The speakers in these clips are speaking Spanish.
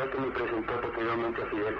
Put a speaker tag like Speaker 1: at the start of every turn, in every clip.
Speaker 1: fue que me presentó posteriormente a Fidel.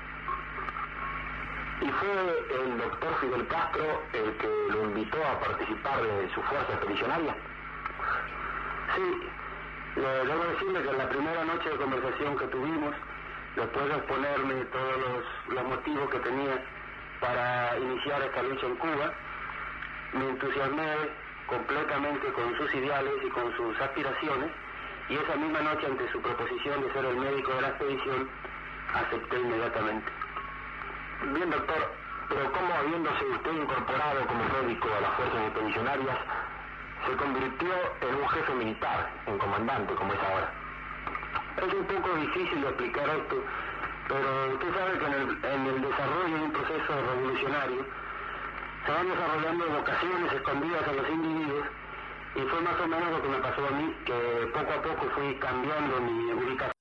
Speaker 1: Y fue el doctor Fidel Castro el que lo invitó a participar de su fuerza expedicionaria. Sí, debo decirle que en la primera noche de conversación que tuvimos, después de exponerme todos los motivos que tenía para iniciar esta lucha en Cuba, me entusiasmé completamente con sus ideales y con sus aspiraciones, y esa misma noche, ante su proposición de ser el médico de la expedición, acepté inmediatamente. Bien, doctor, pero ¿cómo, habiéndose usted incorporado como médico a las fuerzas expedicionarias, se convirtió en un jefe militar, en comandante, como es ahora? Es un poco difícil de explicar esto, pero usted sabe que en el desarrollo de un proceso revolucionario se van desarrollando vocaciones escondidas en los individuos, y fue más o menos lo que me pasó a mí, que poco a poco fui cambiando mi ubicación.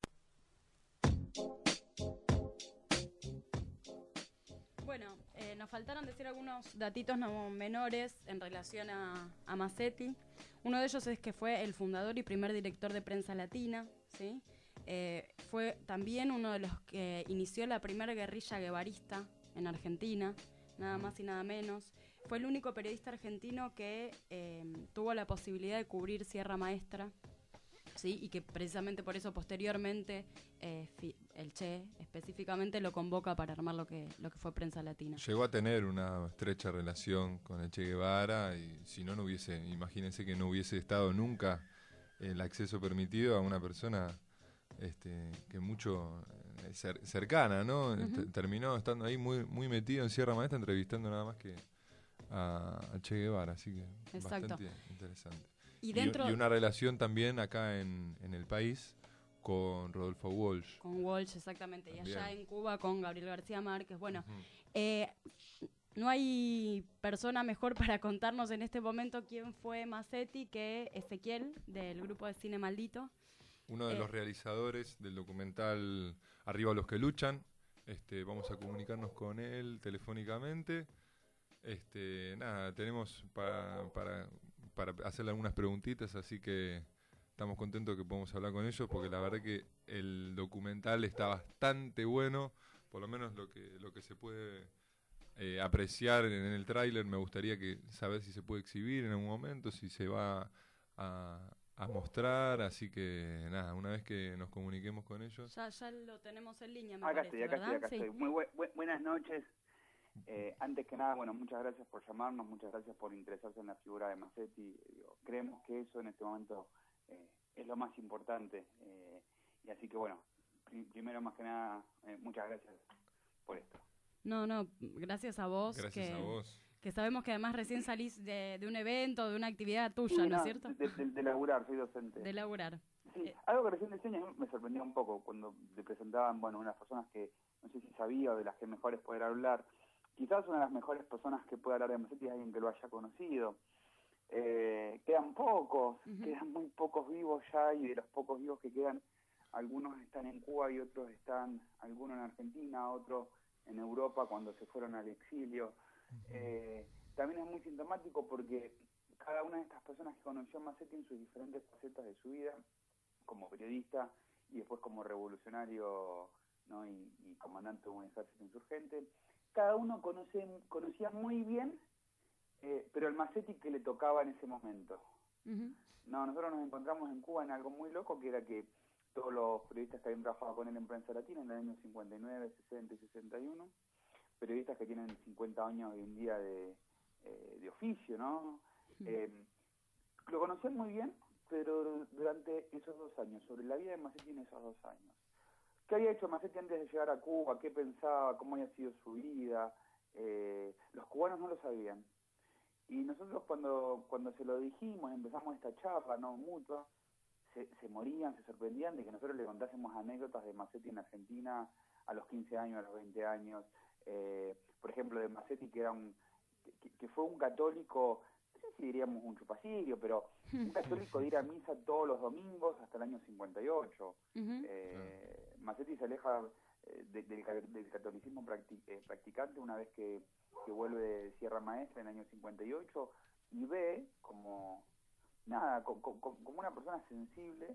Speaker 2: Bueno, nos faltaron decir algunos datitos no menores en relación a Massetti. Uno de ellos es que fue el fundador y primer director de Prensa Latina, ¿sí? Fue también uno de los que inició la primera guerrilla guevarista en Argentina, nada más y nada menos. Fue el único periodista argentino que tuvo la posibilidad de cubrir Sierra Maestra, ¿sí? Y que precisamente por eso posteriormente el Che específicamente lo convoca para armar lo que fue Prensa Latina.
Speaker 3: Llegó a tener una estrecha relación con el Che Guevara, y si no hubiese, imagínense que no hubiese estado nunca el acceso permitido a una persona que mucho cercana, ¿no?
Speaker 2: Uh-huh.
Speaker 3: Terminó estando ahí muy metido en Sierra Maestra, entrevistando nada más que a Che Guevara, así que
Speaker 2: exacto,
Speaker 3: bastante interesante.
Speaker 2: Y
Speaker 3: una relación también acá en el país con Rodolfo Walsh.
Speaker 2: Con Walsh, exactamente. También. Y allá en Cuba con Gabriel García Márquez. Bueno,
Speaker 3: uh-huh.
Speaker 2: No hay persona mejor para contarnos en este momento quién fue Massetti que Ezequiel, del grupo de Cine Maldito.
Speaker 3: Uno de los realizadores del documental Arriba los que luchan. Vamos a comunicarnos con él telefónicamente. Nada, tenemos para hacerle algunas preguntitas, así que estamos contentos que podamos hablar con ellos, porque la verdad que el documental está bastante bueno, por lo menos lo que se puede apreciar en el tráiler. Me gustaría saber si se puede exhibir en algún momento, si se va a mostrar, así que nada, una vez que nos comuniquemos con ellos.
Speaker 2: Ya lo tenemos en línea, me
Speaker 4: acá
Speaker 2: parece,
Speaker 4: estoy,
Speaker 2: ¿verdad?
Speaker 4: Acá estoy. Muy buenas noches. Antes que nada, bueno, muchas gracias por llamarnos, muchas gracias por interesarse en la figura de Massetti. Creemos que eso en este momento es lo más importante, y así que bueno, primero más que nada, muchas gracias por esto.
Speaker 2: No, gracias a vos.
Speaker 3: Gracias a vos.
Speaker 2: Que sabemos que además recién salís de un evento, de una actividad tuya,
Speaker 4: sí,
Speaker 2: ¿no es cierto?
Speaker 4: De laburar, soy docente.
Speaker 2: De laburar.
Speaker 4: Sí, algo que recién decía me sorprendió un poco cuando te presentaban, bueno, unas personas que no sé si sabía o de las que mejores poder hablar. Quizás una de las mejores personas que pueda hablar de Massetti es alguien que lo haya conocido. Quedan pocos, uh-huh. Quedan muy pocos vivos ya, y de los pocos vivos que quedan, algunos están en Cuba y otros están, algunos en Argentina, otros en Europa cuando se fueron al exilio. También es muy sintomático porque cada una de estas personas que conoció a Massetti en sus diferentes facetas de su vida, como periodista y después como revolucionario, ¿no? y comandante de un ejército insurgente, cada uno conocía muy bien, pero el Massetti que le tocaba en ese momento. Uh-huh. No, nosotros nos encontramos en Cuba en algo muy loco, que era que todos los periodistas que habían trabajado con él en Prensa Latina en el año 59, 60 y 61, periodistas que tienen 50 años hoy en día de oficio, ¿no? Uh-huh. Lo conocían muy bien, pero durante esos 2 años, sobre la vida de Massetti en esos 2 años. ¿Qué había hecho Massetti antes de llegar a Cuba? ¿Qué pensaba? ¿Cómo había sido su vida? Los cubanos no lo sabían. Y nosotros cuando se lo dijimos, empezamos esta charla, ¿no? Mutua, se morían, se sorprendían de que nosotros le contásemos anécdotas de Massetti en Argentina a los 15 años, a los 20 años. Por ejemplo, de Massetti, que fue un católico, no sé si diríamos un chupacillo, pero un católico de ir a misa todos los domingos hasta el año 58. Uh-huh. Massetti se aleja del catolicismo practicante una vez que vuelve de Sierra Maestra en el año 58, y ve como una persona sensible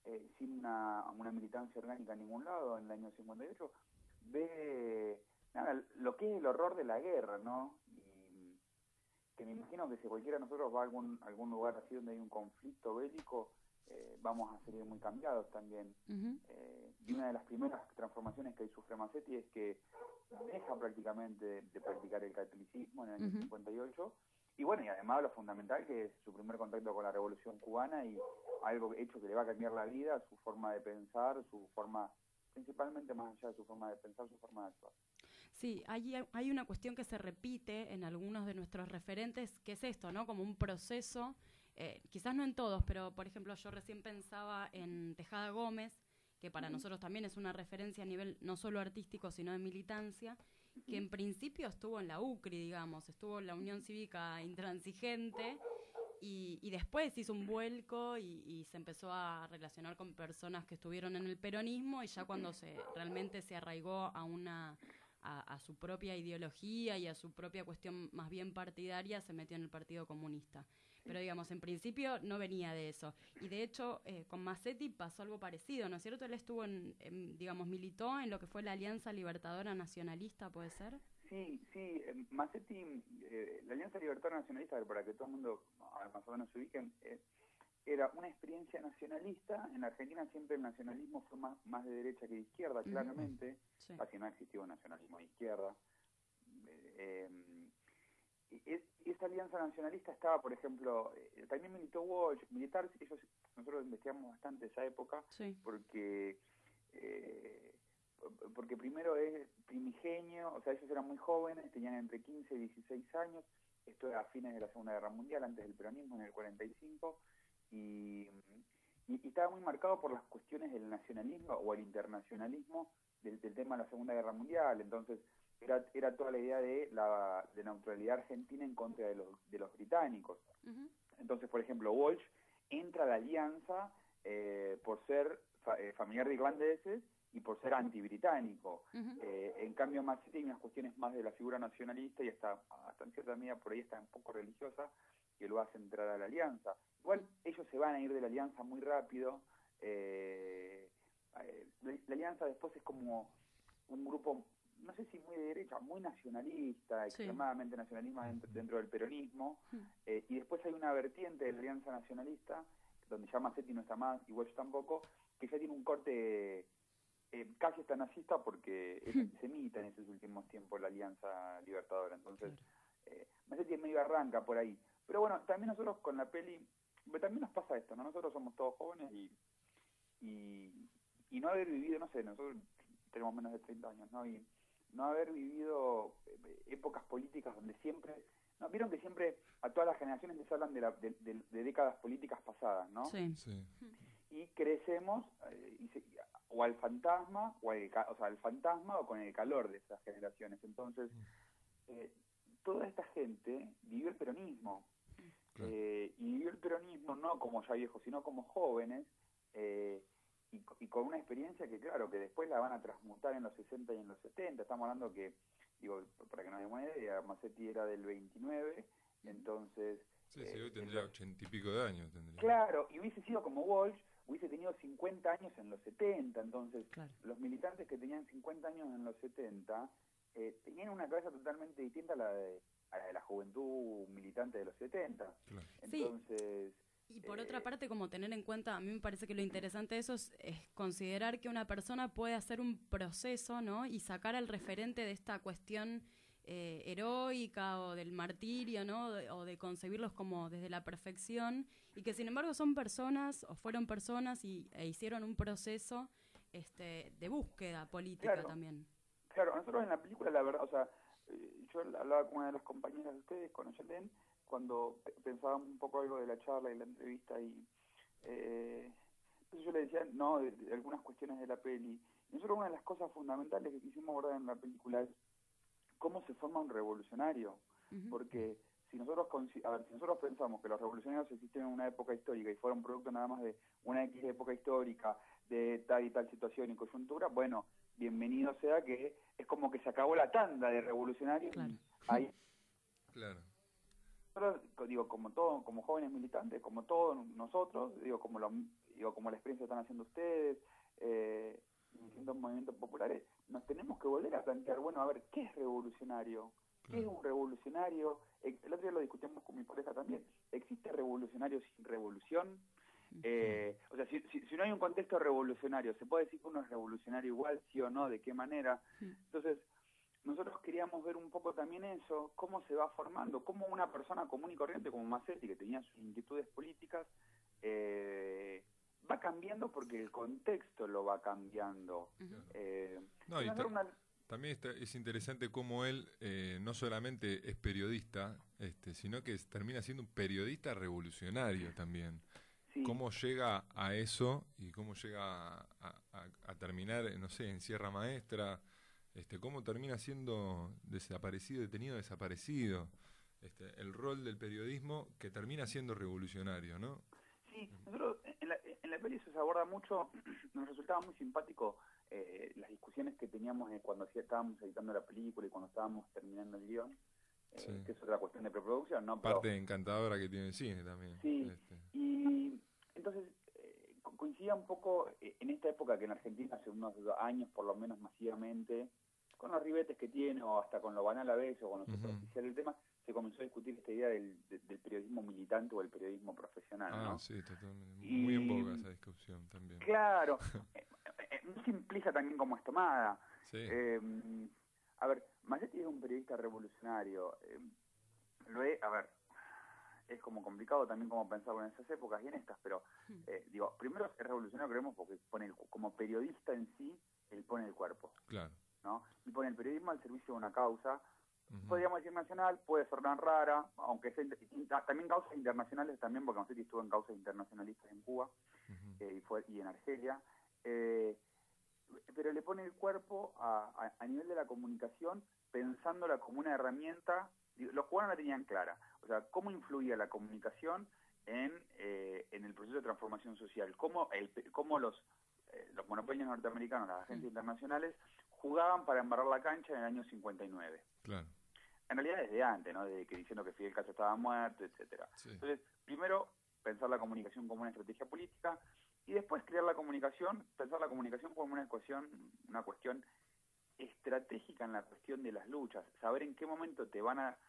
Speaker 4: sin una militancia orgánica en ningún lado en el año 58, ve nada, lo que es el horror de la guerra, ¿no? Y que me imagino que si cualquiera de nosotros va a algún lugar así donde hay un conflicto bélico, vamos a salir muy cambiados también. Y una de las primeras transformaciones que sufre Masetti es que deja prácticamente de practicar el catolicismo en el año 58, y bueno, y además lo fundamental que es su primer contacto con la Revolución Cubana y algo hecho que le va a cambiar la vida, su forma de pensar, su forma, principalmente más allá de su forma de pensar, su forma de actuar.
Speaker 2: Sí, hay una cuestión que se repite en algunos de nuestros referentes, que es esto, ¿no? Como un proceso, quizás no en todos, pero por ejemplo yo recién pensaba en Tejada Gómez, que para nosotros también es una referencia a nivel no solo artístico, sino de militancia, que en principio estuvo en la UCRI, digamos, estuvo en la Unión Cívica Intransigente, y después hizo un vuelco y se empezó a relacionar con personas que estuvieron en el peronismo, y ya cuando realmente se arraigó a su propia ideología y a su propia cuestión más bien partidaria, se metió en el Partido Comunista. Pero digamos, en principio no venía de eso. Y de hecho, con Masetti pasó algo parecido, ¿no es cierto? Él estuvo digamos, militó en lo que fue la Alianza Libertadora Nacionalista, ¿puede ser?
Speaker 4: Sí, Masetti, la Alianza Libertadora Nacionalista, para que todo el mundo más o menos se ubiquen, era una experiencia nacionalista. En Argentina siempre el nacionalismo fue más de derecha que de izquierda, claramente.
Speaker 2: Sí.
Speaker 4: Casi no existió un nacionalismo de izquierda. Esta alianza nacionalista estaba, por ejemplo, también militó Walsh, nosotros investigamos bastante esa época, porque primero es primigenio, o sea, ellos eran muy jóvenes, tenían entre 15 y 16 años, esto era a fines de la Segunda Guerra Mundial, antes del peronismo, en el 45, y estaba muy marcado por las cuestiones del nacionalismo o el internacionalismo del tema de la Segunda Guerra Mundial. Entonces era toda la idea de neutralidad argentina en contra de los británicos. Entonces, por ejemplo, Walsh entra a la alianza por ser familiar de irlandeses y por ser antibritánico. En cambio, Masetti hay unas cuestiones más de la figura nacionalista y hasta en cierta medida por ahí está un poco religiosa, que lo hace entrar a la alianza. Igual ellos se van a ir de la alianza muy rápido. La alianza después es como un grupo, no sé si muy de derecha, muy nacionalista, extremadamente nacionalista dentro del peronismo, y después hay una vertiente de la alianza nacionalista, donde ya Masetti no está más, y Walsh tampoco, que ya tiene un corte casi hasta nazista, porque es antisemita en esos últimos tiempos la Alianza Libertadora. Entonces, Masetti medio arranca por ahí. Pero bueno, también nosotros con la peli, también nos pasa esto, ¿no? Nosotros somos todos jóvenes y no haber vivido, no sé, nosotros tenemos menos de 30 años, ¿no? Y no haber vivido épocas políticas donde siempre, ¿no? Vieron que siempre a todas las generaciones les hablan de décadas políticas pasadas, ¿no?
Speaker 2: Sí.
Speaker 4: Y crecemos o al fantasma, al fantasma o con el calor de esas generaciones. Entonces, toda esta gente vivió el peronismo. Y vivió el peronismo no como ya viejos, sino como jóvenes, y con una experiencia que, claro, que después la van a transmutar en los 60 y en los 70. Estamos hablando que, digo, para que nos demos una idea, Masetti era del 29, entonces...
Speaker 3: Sí, hoy tendría 80 y pico de años.
Speaker 4: Claro, y hubiese sido como Walsh, hubiese tenido 50 años en los 70, entonces los militantes que tenían 50 años en los 70 tenían una cabeza totalmente distinta a la de la juventud militante de los 70. Claro. Entonces...
Speaker 2: Y por otra parte, como tener en cuenta, a mí me parece que lo interesante de eso es considerar que una persona puede hacer un proceso, ¿no? Y sacar al referente de esta cuestión heroica o del martirio, ¿no? O de concebirlos como desde la perfección, y que sin embargo son personas o fueron personas e hicieron un proceso de búsqueda política también.
Speaker 4: Claro, nosotros en la película, la verdad, o sea, yo hablaba con una de las compañeras de ustedes, con Ayelen, cuando pensábamos un poco algo de la charla y la entrevista, y entonces yo le decía, no, de algunas cuestiones de la peli. Nosotros una de las cosas fundamentales que quisimos abordar en la película es cómo se forma un revolucionario, porque si nosotros pensamos que los revolucionarios existieron en una época histórica y fueron producto nada más de una X época histórica, de tal y tal situación y coyuntura, bueno, bienvenido sea que es como que se acabó la tanda de revolucionarios. Claro. Ahí,
Speaker 3: claro.
Speaker 4: Digo, como jóvenes militantes, como todos nosotros, digo, digo, como la experiencia que están haciendo ustedes, distintos movimientos populares, nos tenemos que volver a plantear, bueno, a ver, ¿qué es revolucionario? ¿Qué es un revolucionario? El otro día lo discutimos con mi pareja también. ¿Existe revolucionario sin revolución? O sea, si no hay un contexto revolucionario, ¿se puede decir que uno es revolucionario igual, sí o no? ¿De qué manera? Entonces, nosotros queríamos ver un poco también eso, cómo se va formando, cómo una persona común y corriente como Massetti, que tenía sus inquietudes políticas, va cambiando porque el contexto lo va cambiando.
Speaker 3: No, y también es interesante cómo él no solamente es periodista, sino que termina siendo un periodista revolucionario también. Sí. Cómo llega a eso y cómo llega a terminar, no sé, en Sierra Maestra, cómo termina siendo detenido, desaparecido. El rol del periodismo que termina siendo revolucionario, ¿no?
Speaker 4: Sí, nosotros en la peli se aborda mucho, nos resultaba muy simpático las discusiones que teníamos cuando estábamos editando la película y cuando estábamos terminando el guión, sí, que es otra cuestión de preproducción, ¿no?
Speaker 3: Parte encantadora que tiene el cine también.
Speaker 4: Sí, y entonces coincidía un poco en esta época que en Argentina hace unos años, por lo menos masivamente, con los ribetes que tiene, o hasta con lo banal a veces, o con lo superficial del tema, se comenzó a discutir esta idea del periodismo militante o el periodismo profesional, ¿no?
Speaker 3: Sí, totalmente. Muy en boga esa discusión también.
Speaker 4: Claro, muy simplista también como es tomada.
Speaker 3: Sí.
Speaker 4: A ver, Massetti es un periodista revolucionario. A ver, es como complicado también como pensarlo en esas épocas y en estas, pero digo, primero es revolucionario, creemos, porque como periodista en sí, él pone el cuerpo.
Speaker 3: Claro.
Speaker 4: ¿No? Y pone el periodismo al servicio de una causa, podríamos decir nacional, puede ser tan rara, aunque sea, también causas internacionales también, porque Massetti estuvo en causas internacionalistas en Cuba y en Argelia, pero le pone el cuerpo a nivel de la comunicación, pensándola como una herramienta. Los cubanos la tenían clara, o sea, cómo influía la comunicación en el proceso de transformación social, cómo los monopolios norteamericanos, las agencias internacionales, jugaban para embarrar la cancha en el año 59.
Speaker 3: Claro.
Speaker 4: En realidad desde antes, ¿no? Desde que diciendo que Fidel Castro estaba muerto, etcétera. Sí. Entonces, primero, pensar la comunicación como una estrategia política, y después pensar la comunicación como una cuestión estratégica en la cuestión de las luchas, saber en qué momento te van a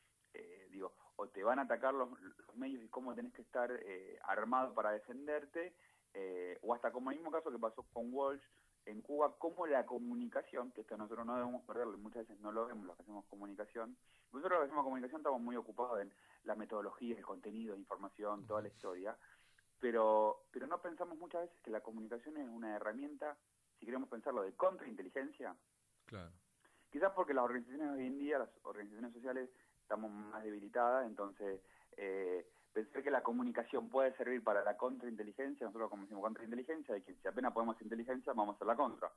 Speaker 4: te van a atacar los medios y cómo tenés que estar armado para defenderte, o hasta como el mismo caso que pasó con Walsh en Cuba, como la comunicación, que esto nosotros no debemos perderlo, muchas veces no lo vemos los que hacemos comunicación. Nosotros los que hacemos comunicación estamos muy ocupados en la metodología, el contenido, la información, toda la historia, pero no pensamos muchas veces que la comunicación es una herramienta, si queremos pensarlo, de contrainteligencia.
Speaker 3: Claro.
Speaker 4: Quizás porque las organizaciones hoy en día, las organizaciones sociales, estamos más debilitadas, entonces pensar que la comunicación puede servir para la contrainteligencia, nosotros como decimos contrainteligencia, de que si apenas podemos inteligencia, vamos a hacer la contra.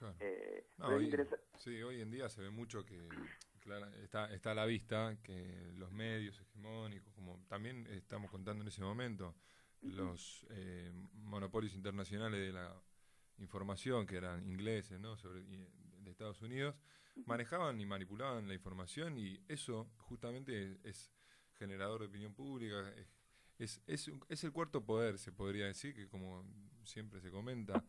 Speaker 3: Claro. Sí, hoy en día se ve mucho que está a la vista que los medios hegemónicos, como también estamos contando en ese momento, los monopolios internacionales de la información, que eran ingleses, ¿no? De Estados Unidos, manejaban y manipulaban la información, y eso justamente es generador de opinión pública, es el cuarto poder, se podría decir, que como siempre se comenta,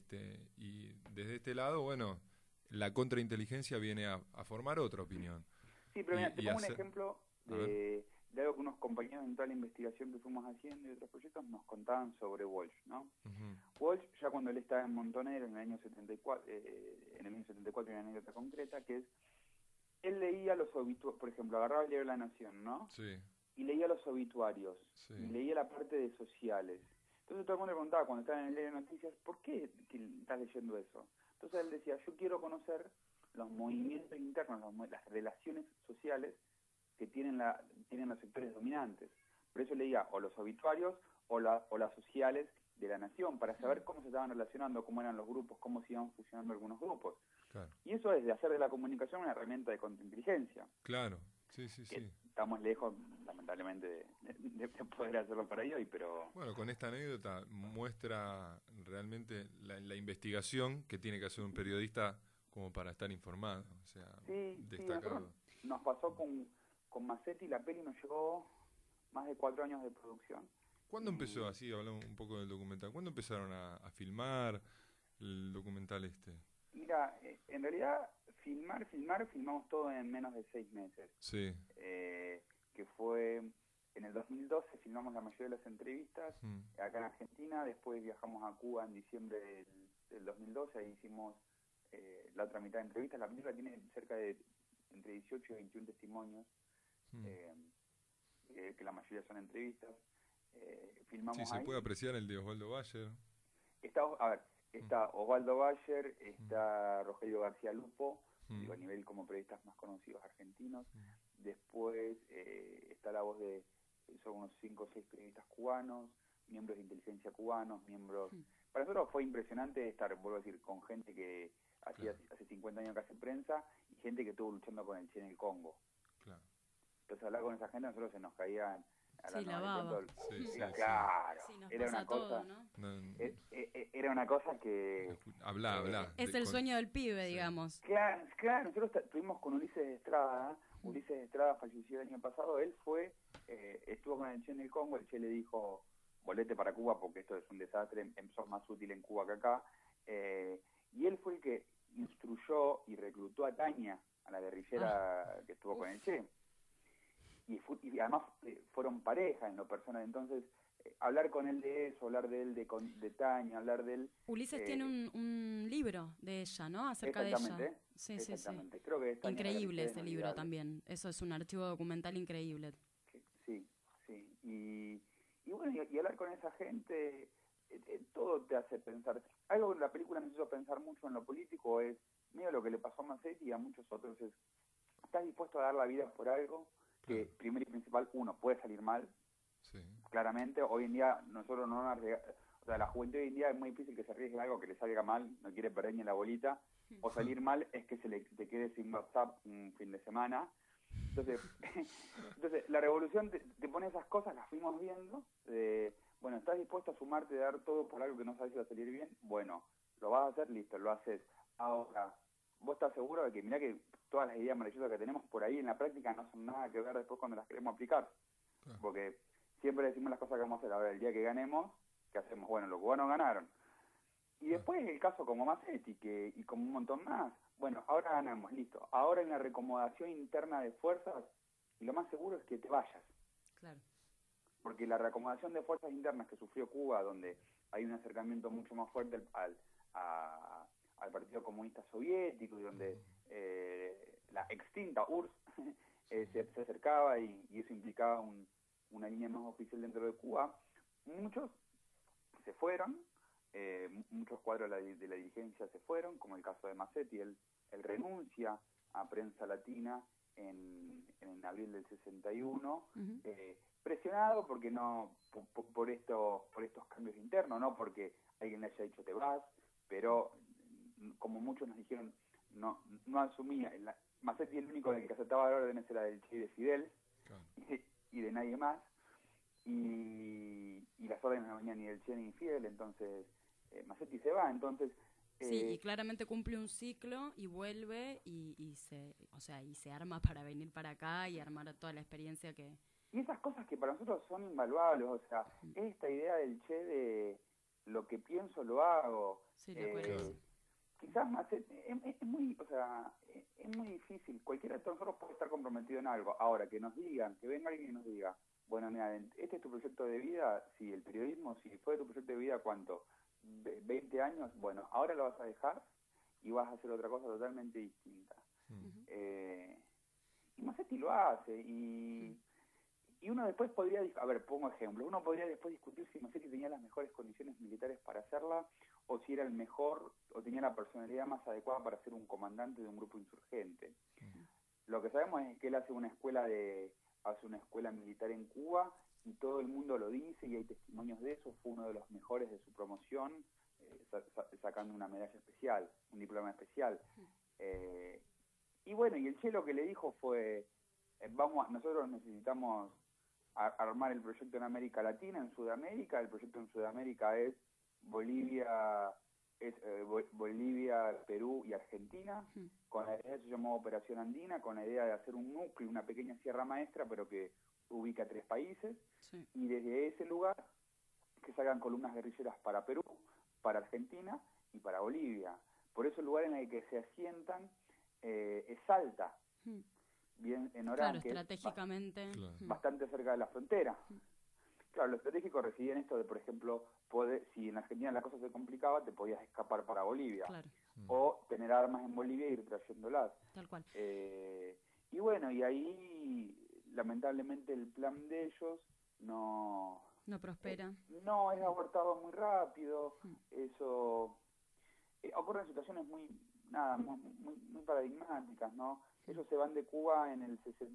Speaker 3: y desde este lado, bueno, la contrainteligencia viene a formar otra opinión.
Speaker 4: Sí, pero mira, te pongo un ejemplo de algo que unos compañeros en toda la investigación que fuimos haciendo y otros proyectos nos contaban sobre Walsh, ¿no? Walsh, ya cuando él estaba en Montonero en el año 74, hay una anécdota concreta, que es, él leía los obituarios, por ejemplo, agarraba el diario La Nación, ¿no?
Speaker 3: Sí.
Speaker 4: Y leía los obituarios, y leía la parte de sociales. Entonces todo el mundo le preguntaba cuando estaba en el diario de noticias, ¿por qué estás leyendo eso? Entonces él decía, yo quiero conocer los movimientos internos, las relaciones sociales que tienen los sectores dominantes. Por eso leía o los obituarios o las sociales de la nación, para saber cómo se estaban relacionando, cómo eran los grupos, cómo se iban fusionando algunos grupos.
Speaker 3: Claro.
Speaker 4: Y eso es de hacer de la comunicación una herramienta de contrainteligencia.
Speaker 3: Claro, sí.
Speaker 4: Estamos lejos, lamentablemente, de poder hacerlo para hoy, pero...
Speaker 3: Bueno, con esta anécdota muestra realmente la investigación que tiene que hacer un periodista como para estar informado, o sea, destacado.
Speaker 4: Sí, nos pasó con Massetti, la peli nos llevó más de 4 años de producción,
Speaker 3: ¿Cuándo empezó, así hablamos un poco del documental, cuándo empezaron a filmar el documental este?
Speaker 4: Mira, en realidad filmamos todo en menos de 6 meses.
Speaker 3: Sí.
Speaker 4: Que fue en el 2012, filmamos la mayoría de las entrevistas acá en Argentina, después viajamos a Cuba en diciembre del 2012, ahí hicimos la otra mitad de entrevistas. La película tiene cerca de entre 18 y 21 testimonios, que la mayoría son entrevistas. Filmamos
Speaker 3: sí, se
Speaker 4: ahí.
Speaker 3: puede apreciar el de Osvaldo Bayer.
Speaker 4: Está Osvaldo Bayer, está Rogelio García Lupo, digo, a nivel como periodistas más conocidos argentinos. Después está la voz de, son unos 5 o 6 periodistas cubanos, miembros de inteligencia cubanos, miembros... Para nosotros fue impresionante estar, vuelvo a decir, con gente que hace 50 años que hace prensa y gente que estuvo luchando con el Che en el Congo. Claro. Entonces hablar con esa gente a nosotros se nos caían...
Speaker 2: Sí, la baba.
Speaker 4: Claro,
Speaker 2: sí, nos
Speaker 4: era
Speaker 2: pasa
Speaker 4: una cosa...
Speaker 2: todo, ¿no?
Speaker 4: Era una cosa que...
Speaker 3: Habla.
Speaker 2: Es el sueño del pibe, digamos.
Speaker 4: Claro, nosotros estuvimos con Ulises Estrada. Ulises Estrada falleció el año pasado. Él estuvo con el Che en el Congo. El Che le dijo, volete para Cuba porque esto es un desastre, sos más útil en Cuba que acá. Y él fue el que instruyó y reclutó a Tania, a la guerrillera que estuvo con el Che. Y además fueron pareja en lo personal. Entonces, hablar con él de eso, hablar de él, de Tania, hablar de él...
Speaker 2: Ulises tiene un libro de ella, ¿no? Acerca de ella. Sí.
Speaker 4: Creo que
Speaker 2: increíble ese libro también. Eso es un archivo documental increíble.
Speaker 4: Sí. Y bueno, y hablar con esa gente, todo te hace pensar. Algo que la película me hizo pensar mucho en lo político es, medio lo que le pasó a Massetti y a muchos otros, es, ¿estás dispuesto a dar la vida por algo que, primero y principal, uno, puede salir mal? Sí. Claramente, hoy en día nosotros no nos arriesgamos, o sea, la juventud hoy en día es muy difícil que se arriesgue algo que le salga mal, no quiere perder ni la bolita, o salir mal es que te quede sin WhatsApp un fin de semana. Entonces la revolución te pone esas cosas, las fuimos viendo, bueno, ¿estás dispuesto a sumarte, a dar todo por algo que no sabes si va a salir bien? Bueno, lo vas a hacer, listo, lo haces. Ahora, ¿vos estás seguro de que, mirá que todas las ideas maravillosas que tenemos por ahí en la práctica no son nada que ver después cuando las queremos aplicar? Porque siempre decimos las cosas que vamos a hacer. Ahora, el día que ganemos, ¿qué hacemos? Bueno, los cubanos ganaron. Y después el caso como Massetti y como un montón más. Bueno, ahora ganamos, listo. Ahora en la reacomodación interna de fuerzas, y lo más seguro es que te vayas. Claro. Porque la reacomodación de fuerzas internas que sufrió Cuba, donde hay un acercamiento mucho más fuerte al Partido Comunista Soviético, y donde la extinta URSS se acercaba y eso implicaba una línea más oficial dentro de Cuba, muchos se fueron, muchos cuadros de la dirigencia se fueron, como el caso de Massetti. Él renuncia a Prensa Latina en abril del 61, presionado porque por estos cambios internos, no porque alguien le haya dicho te vas, pero como muchos nos dijeron, no asumía. Massetti, el único del que aceptaba las órdenes era del Che y de Fidel, y de nadie más, y las órdenes no venían ni del Che ni de Fidel. Entonces Massetti se va. Entonces
Speaker 2: sí, y claramente cumple un ciclo y vuelve y se arma para venir para acá y armar toda la experiencia que...
Speaker 4: Y esas cosas que para nosotros son invaluables, o sea, esta idea del Che de lo que pienso lo hago.
Speaker 2: Sí, la coherencia.
Speaker 4: Quizás Massetti es muy difícil. Cualquiera de nosotros puede estar comprometido en algo. Ahora, que nos digan, que venga alguien y nos diga, bueno, mira, este es tu proyecto de vida, sí, el periodismo, si fue tu proyecto de vida, ¿cuánto? 20 años, bueno, ahora lo vas a dejar y vas a hacer otra cosa totalmente distinta. Y Massetti lo hace, y uno después podría, pongo ejemplo, uno podría después discutir si Massetti tenía las mejores condiciones militares para hacerla, o si era el mejor, o tenía la personalidad más adecuada para ser un comandante de un grupo insurgente. Lo que sabemos es que él hace una escuela militar en Cuba, y todo el mundo lo dice, y hay testimonios de eso. Fue uno de los mejores de su promoción, sacando una medalla especial, un diploma especial. Y bueno, y el Che lo que le dijo fue, nosotros necesitamos armar el proyecto en América Latina, en Sudamérica. El proyecto en Sudamérica es Bolivia, Perú y Argentina, con la idea, se llamó Operación Andina, con la idea de hacer un núcleo, una pequeña sierra maestra, pero que ubica 3 países, y desde ese lugar que salgan columnas guerrilleras para Perú, para Argentina y para Bolivia. Por eso el lugar en el que se asientan es Salta, bien en Orán,
Speaker 2: claro,
Speaker 4: que
Speaker 2: estratégicamente.
Speaker 4: es bastante cerca de la frontera. Claro, lo estratégico residía en esto de, por ejemplo, si en Argentina la cosa se complicaba, te podías escapar para Bolivia.
Speaker 2: Claro.
Speaker 4: O tener armas en Bolivia e ir trayéndolas.
Speaker 2: Tal cual.
Speaker 4: Y bueno, y ahí lamentablemente el plan de ellos no
Speaker 2: prospera.
Speaker 4: No, es abortado muy rápido. Eso ocurren situaciones muy paradigmáticas, ¿no? Ellos se van de Cuba en el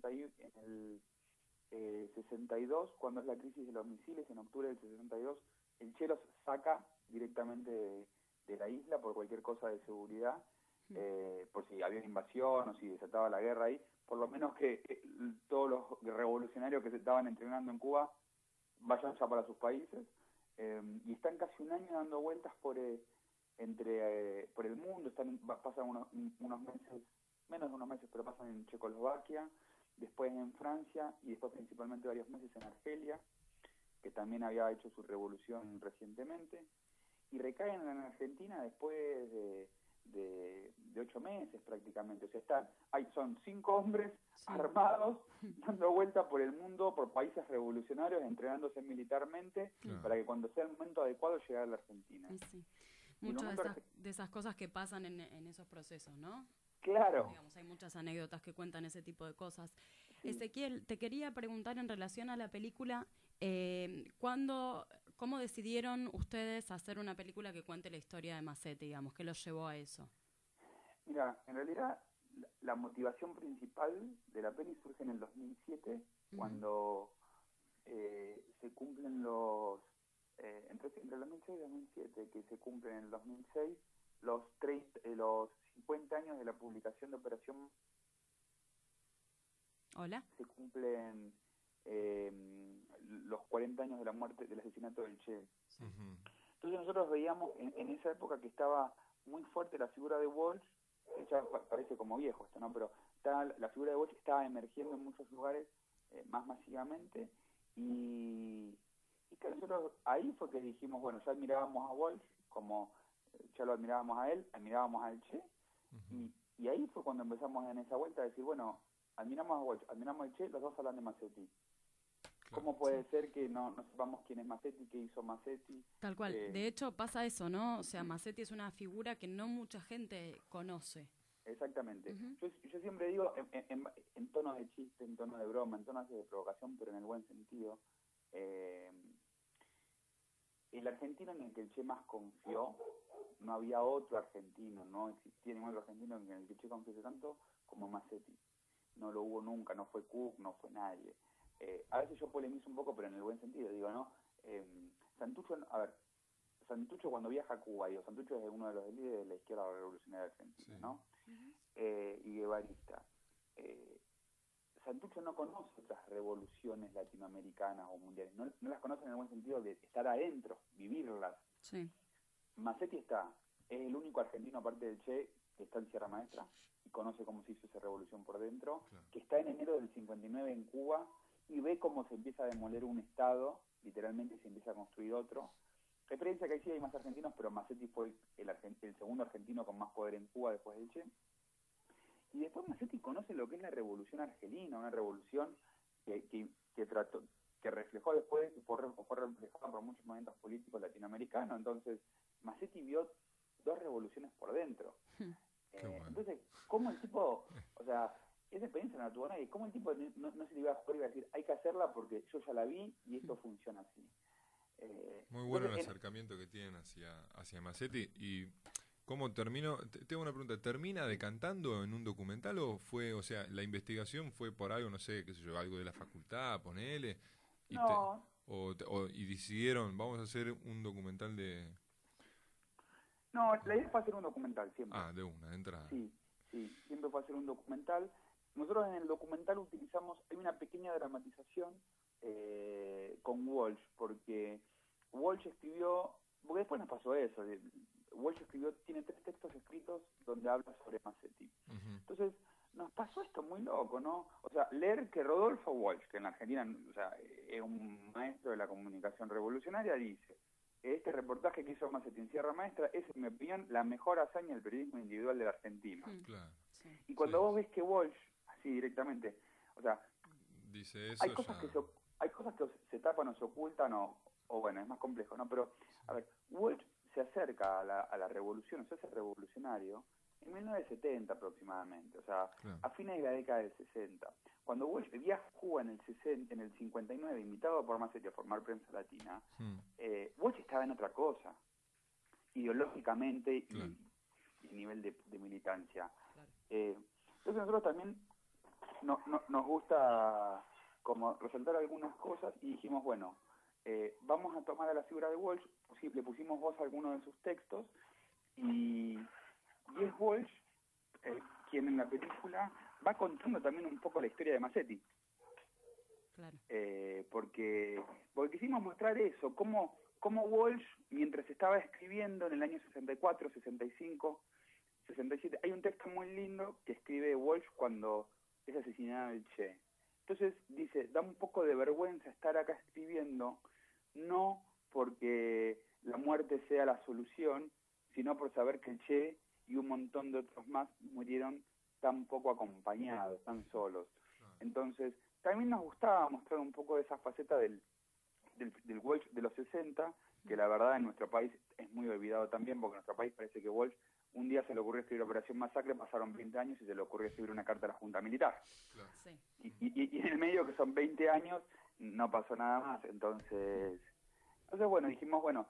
Speaker 4: 62, cuando es la crisis de los misiles, en octubre del 62. El Che los saca directamente de la isla por cualquier cosa de seguridad, por si había una invasión o si desataba la guerra ahí, por lo menos que todos los revolucionarios que se estaban entrenando en Cuba vayan ya para sus países, y están casi un año dando vueltas por el mundo. Pasan unos meses, menos de unos meses, pero pasan en Checoslovaquia, después en Francia y después principalmente varios meses en Argelia, que también había hecho su revolución recientemente, y recaen en Argentina después de 8 meses prácticamente. O sea, son 5 hombres armados dando vuelta por el mundo, por países revolucionarios, entrenándose militarmente, para que cuando sea el momento adecuado llegar a la Argentina.
Speaker 2: Sí. Muchas de esas cosas que pasan en esos procesos, ¿no?
Speaker 4: Claro.
Speaker 2: Digamos, hay muchas anécdotas que cuentan ese tipo de cosas. Sí. Ezequiel, te quería preguntar en relación a la película, ¿cómo decidieron ustedes hacer una película que cuente la historia de Masetti, digamos? ¿Qué los llevó a eso?
Speaker 4: Mira, en realidad la motivación principal de la peli surge en el 2007, cuando se cumplen entre el 2006 y 2007, que se cumplen en el 2006 los 50 años de la publicación de Operación.
Speaker 2: Hola.
Speaker 4: Se cumplen los 40 años de la muerte, del asesinato del Che. Entonces nosotros veíamos en esa época que estaba muy fuerte la figura de Walsh. Ya parece como viejo esto, ¿no? Pero la figura de Walsh estaba emergiendo en muchos lugares más masivamente, y que nosotros ahí fue que dijimos, bueno, ya admirábamos a Walsh, como ya lo admirábamos a él, admirábamos al Che, y ahí fue cuando empezamos en esa vuelta a decir, bueno, admiramos a Walsh, admiramos al Che, los dos hablan de Masetti. ¿Cómo puede ser que no sepamos quién es Masetti, qué hizo Masetti?
Speaker 2: Tal cual. De hecho, pasa eso, ¿no? O sea, Masetti es una figura que no mucha gente conoce.
Speaker 4: Exactamente. Yo siempre digo, en tono de chiste, en tono de broma, en tono de provocación, pero en el buen sentido, el argentino en el que el Che más confió, no había otro argentino, no existía ningún otro argentino en el que el Che confió tanto como Masetti. No lo hubo nunca, no fue Cook, no fue nadie. A veces yo polemizo un poco, pero en el buen sentido, digo, ¿no? Santucho cuando viaja a Cuba, Santucho es uno de los líderes de la izquierda revolucionaria argentina, ¿no? Y guevarista. Santucho no conoce otras revoluciones latinoamericanas o mundiales, no las conoce en el buen sentido de estar adentro, vivirlas.
Speaker 2: Sí.
Speaker 4: Masetti es el único argentino, aparte del Che, que está en Sierra Maestra y conoce cómo se hizo esa revolución por dentro, que está en enero del 59 en Cuba y ve cómo se empieza a demoler un estado, literalmente, y se empieza a construir otro. Experiencia que ahí sí hay más argentinos, pero Masetti fue el segundo argentino con más poder en Cuba después del Che. Y después Masetti conoce lo que es la revolución argelina, una revolución que reflejó después, fue reflejada por muchos movimientos políticos latinoamericanos. Entonces, Masetti vio 2 revoluciones por dentro. Bueno. Entonces, ¿cómo el tipo, o sea, esa experiencia no la tuvo nadie, cómo el tipo no se le iba a jugar y iba a decir, hay que hacerla porque yo ya la vi y esto funciona así?
Speaker 3: Muy bueno el acercamiento que tienen hacia Masetti. Y ¿cómo terminó? Tengo una pregunta, ¿termina decantando en un documental o fue, o sea, la investigación fue por algo, no sé, qué sé yo, algo de la facultad, ponele? Y decidieron, vamos a hacer un documental de...
Speaker 4: No, la idea fue hacer un documental siempre.
Speaker 3: De entrada.
Speaker 4: Sí, siempre fue hacer un documental. Nosotros en el documental hay una pequeña dramatización con Walsh, porque Walsh escribió, porque después nos pasó eso, Walsh tiene 3 textos escritos donde habla sobre Masetti. Entonces, nos pasó esto muy loco, ¿no? O sea, leer que Rodolfo Walsh, que en la Argentina, o sea, es un maestro de la comunicación revolucionaria, dice: este reportaje que hizo Massetti en Sierra Maestra es, en mi opinión, la mejor hazaña del periodismo individual de la Argentina.
Speaker 3: Claro.
Speaker 2: Sí.
Speaker 4: Y cuando vos ves que Walsh, así directamente, o sea,
Speaker 3: dice eso,
Speaker 4: hay cosas que se tapan o se ocultan, o bueno, es más complejo, ¿no? Pero, a ver, Walsh se acerca a la revolución, o se hace revolucionario en 1970 aproximadamente, o sea,
Speaker 3: claro,
Speaker 4: a fines de la década del 60. Cuando Walsh viajó en el 59, invitado por Massetti a formar Prensa Latina, Walsh estaba en otra cosa, ideológicamente
Speaker 3: claro,
Speaker 4: y a nivel de militancia.
Speaker 2: Claro.
Speaker 4: Entonces nosotros también nos gusta como resaltar algunas cosas y dijimos, bueno, vamos a tomar a la figura de Walsh, le pusimos voz a algunos de sus textos y es Walsh quien en la película va contando también un poco la historia de Massetti.
Speaker 2: Claro.
Speaker 4: Porque quisimos mostrar eso, cómo Walsh, mientras estaba escribiendo en el año 64, 65, 67, hay un texto muy lindo que escribe Walsh cuando es asesinado el Che. Entonces dice, da un poco de vergüenza estar acá escribiendo, no porque la muerte sea la solución, sino por saber que el Che y un montón de otros más murieron tan poco acompañados, tan solos. Entonces, también nos gustaba mostrar un poco de esa faceta del Walsh de los 60, que la verdad en nuestro país es muy olvidado también, porque en nuestro país parece que Walsh un día se le ocurrió escribir Operación Masacre, pasaron 20 años y se le ocurrió escribir una carta a la Junta Militar.
Speaker 3: claro.
Speaker 2: Sí.
Speaker 4: Y en el medio, que son 20 años, no pasó nada más. Entonces bueno, dijimos, bueno,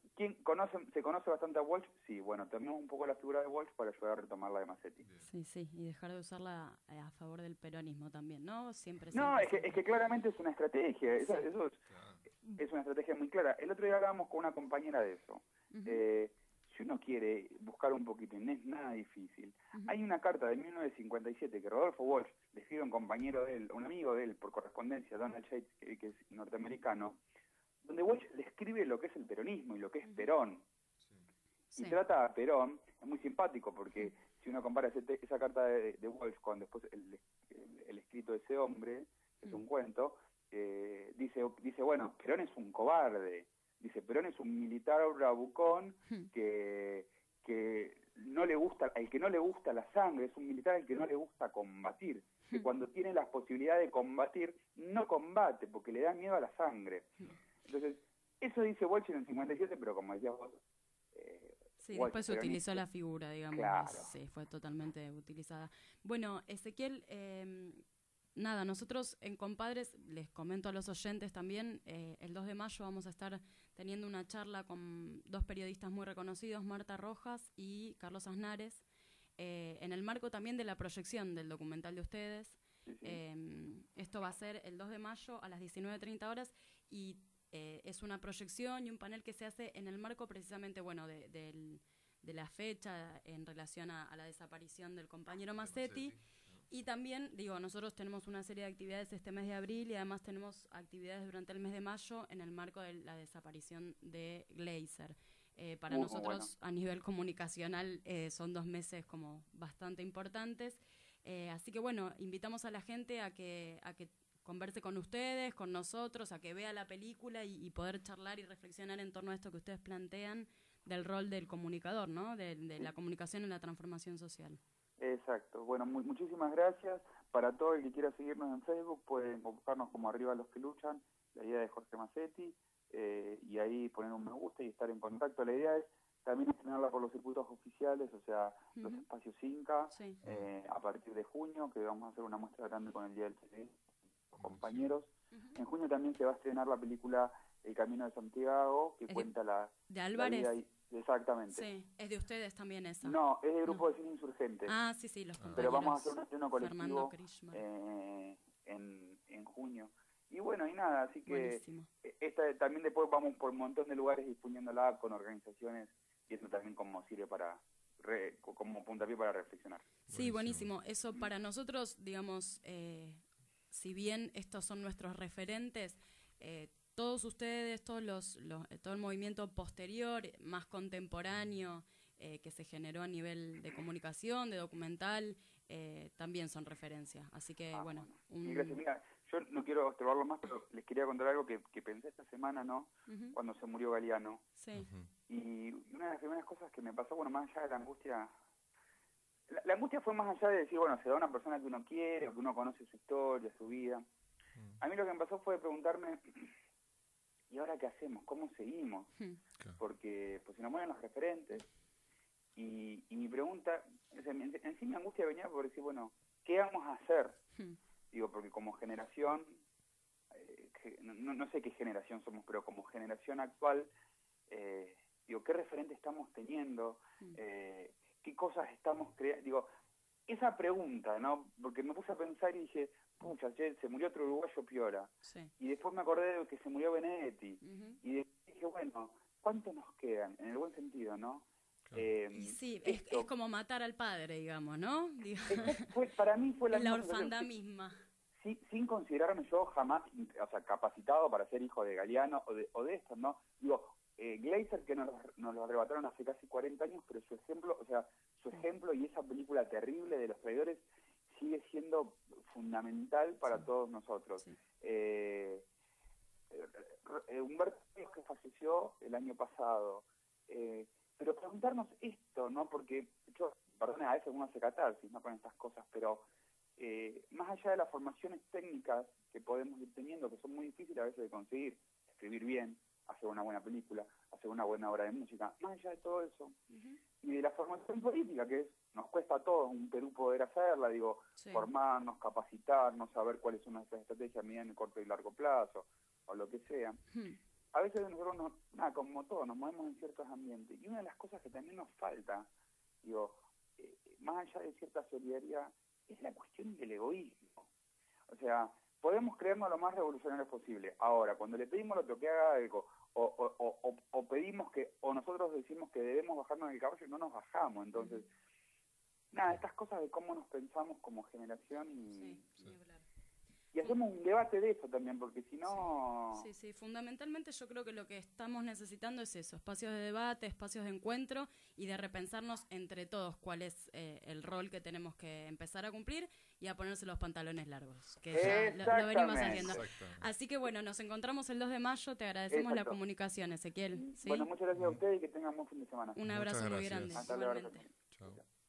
Speaker 4: ¿se conoce bastante a Walsh? Sí, bueno, tenemos un poco la figura de Walsh para ayudar a retomar la de Massetti.
Speaker 2: Sí, y dejar de usarla a favor del peronismo también, ¿no? Siempre.
Speaker 4: No, es que claramente es una estrategia,
Speaker 2: Sí.
Speaker 4: eso es una estrategia muy clara. El otro día hablábamos con una compañera de eso. Si uno quiere buscar un poquito, y no es nada difícil, hay una carta de 1957 que Rodolfo Walsh le escribe a un compañero de él, un amigo de él, por correspondencia, Donald Yates, que es norteamericano, donde Walsh le escribe lo que es el peronismo y lo que es Perón.
Speaker 2: Sí.
Speaker 4: Y trata a Perón, es muy simpático, porque si uno compara esa carta de Walsh con después el escrito de ese hombre, que es un cuento, dice, bueno, Perón es un cobarde. Dice, Perón es un militar bravucón que no le gusta, al que no le gusta la sangre, es un militar al que no le gusta combatir, que cuando tiene la posibilidad de combatir, no combate, porque le da miedo a la sangre. Entonces, eso dice Walsh en el 57, pero como decías vos...
Speaker 2: Sí,
Speaker 4: Walsh
Speaker 2: después se utilizó la figura, digamos.
Speaker 4: Claro.
Speaker 2: Sí, fue totalmente utilizada. Bueno, Ezequiel, nada, nosotros en Compadres, les comento a los oyentes también, el 2 de mayo vamos a estar teniendo una charla con dos periodistas muy reconocidos, Marta Rojas y Carlos Aznares, en el marco también de la proyección del documental de ustedes.
Speaker 4: Sí.
Speaker 2: Esto va a ser el 2 de mayo a las 19:30 horas y es una proyección y un panel que se hace en el marco precisamente, bueno, de la fecha en relación a la desaparición del compañero Massetti. Y también, digo, nosotros tenemos una serie de actividades este mes de abril y además tenemos actividades durante el mes de mayo en el marco de la desaparición de Gleiser. Para nosotros, a nivel comunicacional, son 2 meses como bastante importantes. Así que, bueno, invitamos a la gente a que converse con ustedes, con nosotros, a que vea la película y poder charlar y reflexionar en torno a esto que ustedes plantean del rol del comunicador, ¿no? De la comunicación en la transformación social.
Speaker 4: Exacto. Bueno, muchísimas gracias. Para todo el que quiera seguirnos en Facebook, pueden buscarnos como Arriba los que luchan, la idea de Jorge Massetti, y ahí poner un me gusta y estar en contacto. La idea es también estrenarla por los circuitos oficiales, o sea, los espacios Inca,
Speaker 2: Sí.
Speaker 4: a partir de junio, que vamos a hacer una muestra grande con el Día del CD, los compañeros. En junio también se va a estrenar la película El Camino de Santiago, que cuenta
Speaker 2: ¿De Álvarez?
Speaker 4: la vida exactamente.
Speaker 2: Sí, es de ustedes también esa.
Speaker 4: No, es del grupo de cine Insurgente.
Speaker 2: Ah, sí, los compañeros.
Speaker 4: Pero vamos a hacer un estreno colectivo
Speaker 2: en
Speaker 4: en junio. Y bueno, y nada, así que
Speaker 2: Buenísimo.
Speaker 4: esta también después vamos por un montón de lugares disponiéndola con organizaciones, y eso también como sirve como puntapié para reflexionar.
Speaker 2: Sí, buenísimo. Eso para nosotros, digamos, si bien estos son nuestros referentes, todos ustedes, todo el movimiento posterior, más contemporáneo, que se generó a nivel de comunicación, de documental, también son referencias. Así que, bueno.
Speaker 4: Sí, gracias. Mira, yo no quiero estorbarlo más, pero les quería contar algo que pensé esta semana, ¿no? Cuando se murió Galeano.
Speaker 2: Sí.
Speaker 4: Y una de las primeras cosas que me pasó, bueno, más allá de la angustia, la angustia fue más allá de decir, bueno, se da una persona que uno quiere, o que uno conoce su historia, su vida. A mí lo que me pasó fue preguntarme, ¿y ahora qué hacemos? ¿Cómo seguimos? Porque pues, se nos mueren los referentes. Y mi pregunta, en sí mi angustia venía por decir, bueno, ¿qué vamos a hacer? Digo, porque como generación, no sé qué generación somos, pero como generación actual, digo, ¿qué referente estamos teniendo? ¿Qué cosas estamos creando? Digo, esa pregunta, ¿no? Porque me puse a pensar y dije, pucha, se murió otro uruguayo Piora.
Speaker 2: Sí.
Speaker 4: Y después me acordé de que se murió Benedetti. Y después dije, bueno, ¿cuánto nos quedan? En el buen sentido, ¿no?
Speaker 2: Y sí, es como matar al padre, digamos, ¿no?
Speaker 4: Para mí fue
Speaker 2: la orfandad misma.
Speaker 4: Sin considerarme yo jamás, o sea, capacitado para ser hijo de Galeano o de estos, ¿no? Digo, Glazer, que nos lo arrebataron hace casi 40 años, pero su ejemplo y esa película terrible de los traidores sigue siendo fundamental para todos nosotros.
Speaker 2: Sí.
Speaker 4: Humberto Ríos, que falleció el año pasado, pero preguntarnos esto, ¿no? Porque yo, perdón, a veces uno hace catarsis, ¿no? Con estas cosas, pero más allá de las formaciones técnicas que podemos ir teniendo, que son muy difíciles a veces de conseguir, escribir bien, hacer una buena película, hacer una buena obra de música, más allá de todo eso, y de la formación política, que nos cuesta a todos un Perú poder hacerla, digo, formarnos, capacitarnos, saber cuáles son nuestras estrategias a mediano, corto y largo plazo, o lo que sea. A veces nosotros, como todos, nos movemos en ciertos ambientes, y una de las cosas que también nos falta, digo, más allá de cierta solidaridad, es la cuestión del egoísmo. O sea, podemos creernos lo más revolucionarios posible. Ahora, cuando le pedimos lo que haga algo, o pedimos que, o nosotros decimos que debemos bajarnos del caballo, no nos bajamos. Entonces, estas cosas de cómo nos pensamos como generación y hacemos un debate de eso también, porque si no...
Speaker 2: Sí, fundamentalmente yo creo que lo que estamos necesitando es eso, espacios de debate, espacios de encuentro y de repensarnos entre todos cuál es el rol que tenemos que empezar a cumplir y a ponerse los pantalones largos, que ya lo venimos haciendo. Así que bueno, nos encontramos el 2 de mayo, te agradecemos la comunicación, Ezequiel. ¿Sí?
Speaker 4: Bueno, muchas gracias a ustedes y que tengan un buen fin de semana.
Speaker 2: Un abrazo muy grande.
Speaker 4: Hasta luego.
Speaker 3: Chao.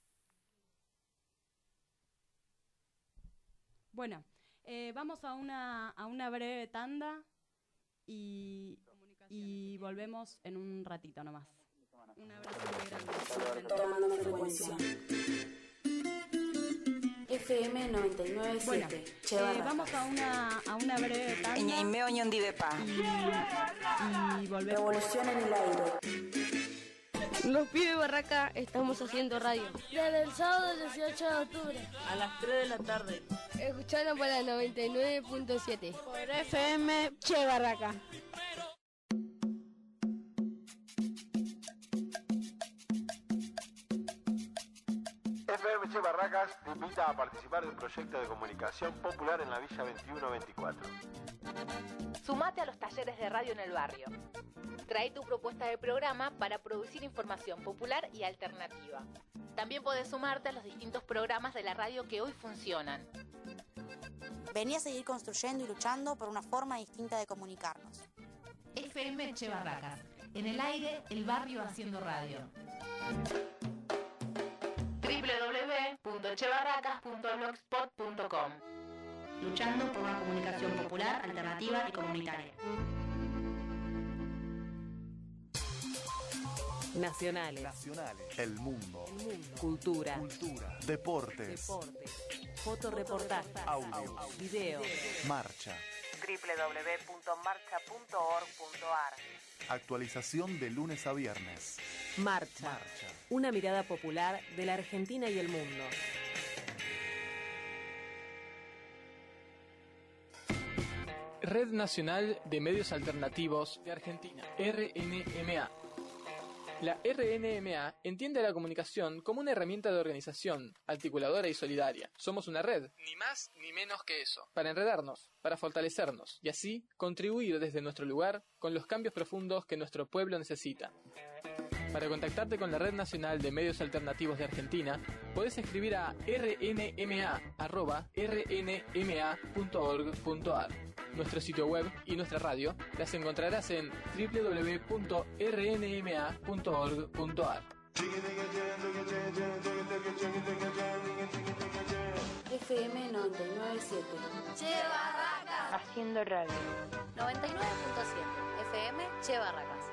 Speaker 2: Bueno. Vamos a una breve tanda y volvemos en un ratito nomás. Un abrazo muy grande.
Speaker 5: Tomando frecuencia. FM 99.7.
Speaker 2: Bueno, vamos a una breve tanda y volvemos.
Speaker 5: Revolución en el aire.
Speaker 6: Los pibes de Barraca estamos haciendo radio.
Speaker 7: Desde el sábado 18 de octubre.
Speaker 8: A las 3 de la tarde.
Speaker 6: Escuchando por la 99.7.
Speaker 7: Por FM Che Barraca.
Speaker 9: FM Che Barracas te invita a participar del proyecto de comunicación popular en la Villa 2124.
Speaker 10: Sumate a los talleres de radio en el barrio. Trae tu propuesta de programa para producir información popular y alternativa. También podés sumarte a los distintos programas de la radio que hoy funcionan.
Speaker 11: Vení a seguir construyendo y luchando por una forma distinta de comunicarnos.
Speaker 10: FM Che Barracas. En el aire, el barrio haciendo radio. www.chebarracas.blogspot.com. Luchando por una comunicación popular, alternativa y comunitaria.
Speaker 12: Nacionales.
Speaker 9: El mundo.
Speaker 12: Cultura.
Speaker 9: Deportes.
Speaker 12: Fotoreportaje.
Speaker 9: Audio.
Speaker 12: Video.
Speaker 9: Marcha.
Speaker 12: www.marcha.org.ar.
Speaker 9: Actualización de lunes a viernes.
Speaker 12: Marcha. Una mirada popular de la Argentina y el mundo.
Speaker 13: Red Nacional de Medios Alternativos de Argentina, RNMA. La RNMA entiende a la comunicación como una herramienta de organización, articuladora y solidaria. Somos una red, ni más ni menos que eso, para enredarnos, para fortalecernos y así contribuir desde nuestro lugar con los cambios profundos que nuestro pueblo necesita. Para contactarte con la Red Nacional de Medios Alternativos de Argentina, podés escribir a rnma@rnma.org.ar. Nuestro sitio web y nuestra radio las encontrarás en www.rnma.org.ar.
Speaker 5: FM 997.
Speaker 10: Che Barracas.
Speaker 6: Haciendo radio.
Speaker 10: 99.7 FM Che Barracas.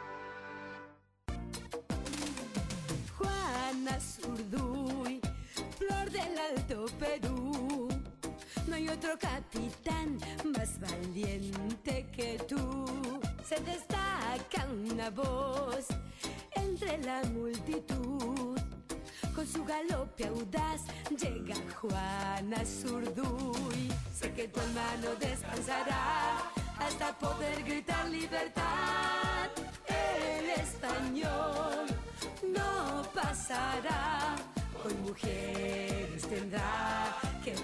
Speaker 8: Juana Zurduy, flor del Alto Perú. No hay otro capitán más valiente que tú. Se destaca una voz entre la multitud. Con su galope audaz llega Juana Zurduy. Sé que tu mano descansará hasta poder gritar libertad. El español no pasará, con mujeres tendrá que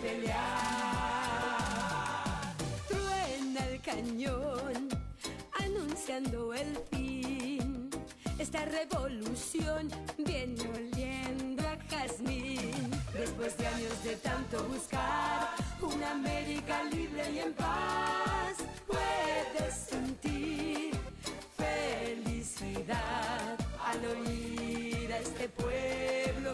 Speaker 8: pelear. Truena el cañón anunciando el fin. Esta revolución viene oliendo a jazmín. Después de años de tanto buscar una América libre y en paz, puedes sentir felicidad al oír a este pueblo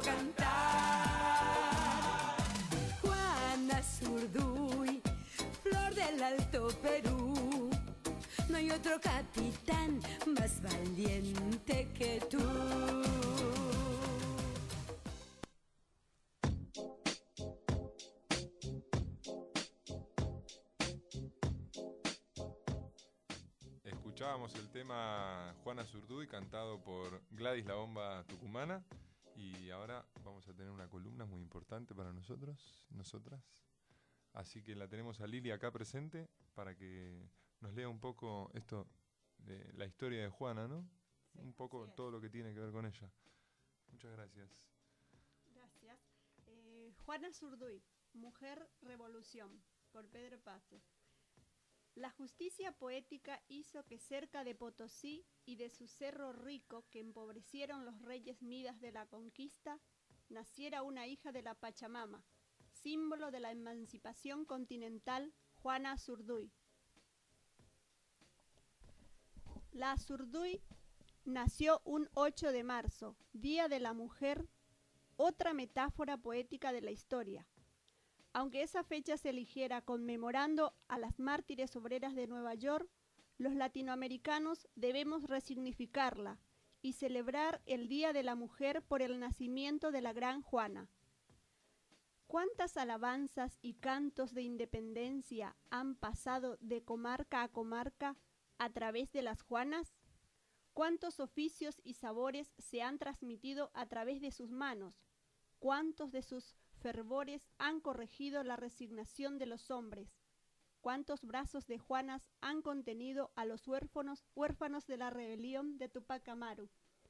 Speaker 8: cantar. Juana Zurduy, flor del Alto Perú. No hay otro capitán más valiente que tú.
Speaker 3: Escuchábamos el tema Juana Zurduy cantado por Gladys La Bomba Tucumana, y ahora vamos a tener una columna muy importante para nosotros, nosotras. Así que la tenemos a Lili acá presente para que nos lea un poco esto de la historia de Juana, ¿no? Sí, un poco todo lo que tiene que ver con ella. Muchas gracias.
Speaker 14: Gracias. Juana Zurduy, Mujer Revolución, por Pedro Pase. La justicia poética hizo que cerca de Potosí y de su Cerro Rico, que empobrecieron los reyes Midas de la conquista, naciera una hija de la Pachamama, símbolo de la emancipación continental, Juana Zurduy. La Zurduy nació un 8 de marzo, Día de la Mujer, otra metáfora poética de la historia. Aunque esa fecha se eligiera conmemorando a las mártires obreras de Nueva York, los latinoamericanos debemos resignificarla y celebrar el Día de la Mujer por el nacimiento de la gran Juana. ¿Cuántas alabanzas y cantos de independencia han pasado de comarca a comarca a través de las Juanas? ¿Cuántos oficios y sabores se han transmitido a través de sus manos? ¿Cuántos de sus fervores han corregido la resignación de los hombres? ¿Cuántos brazos de Juanas han contenido a los huérfanos de la rebelión de Tupac Amaru?